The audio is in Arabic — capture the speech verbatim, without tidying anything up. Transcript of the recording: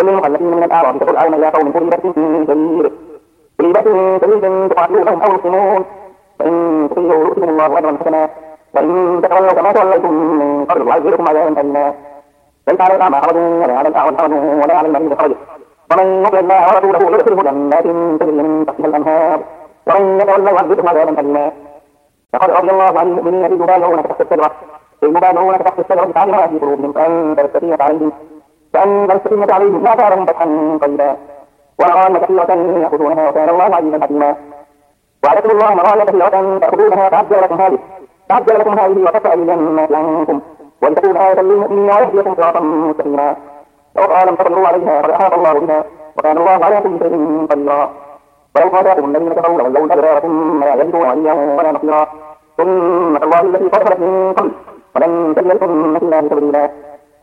وللمخلفين من الأعراب تقول يا قوم كل بأس شديد كل بأس شديد تقاتلونهم أو يسلمون فإن تطيعوا يؤتكم الله أجرا حسنا وإن تتولوا كما توليتم من قبل يعذبكم عذابا أليما ليس على الأعمى حرج ولا على الأعرج حرج ولا على المريض حرج ومن يطع الله ورسوله يدخله جنات تجري من تحتها الأنهار ومن يتولى يعذبكم عذابا أليما لقد رضي الله عن المؤمنين إذ يبايعونك تحت الشجرة إذ يبايعونك تحت الشجرة فعلم ما في قلوبهم فأنزل السكينة عليهم فأنزل السكينة عليهم وأثارهم فتحا قريبا ومغانم كثيرة يأخذونها وكان الله عزيزا حكيما وعدتم الله مغانم كثيرة تأخذونها فعجل لكم هذه فعجل لكم هذه وكفى بالجنات عنكم ولتكون آية للمؤمنين ويهديكم صراطا مستقيما وقال لم تقدروا عليها قد أحاط الله بها وكان الله على كل شيء قديرا ولو قاتلكم الذين كفروا لولوا الأدبار ثم لا يجدون وليا ولا نصيرا سنة الله التي قد خلت من قبل ولن تجد لسنة الله تبديلا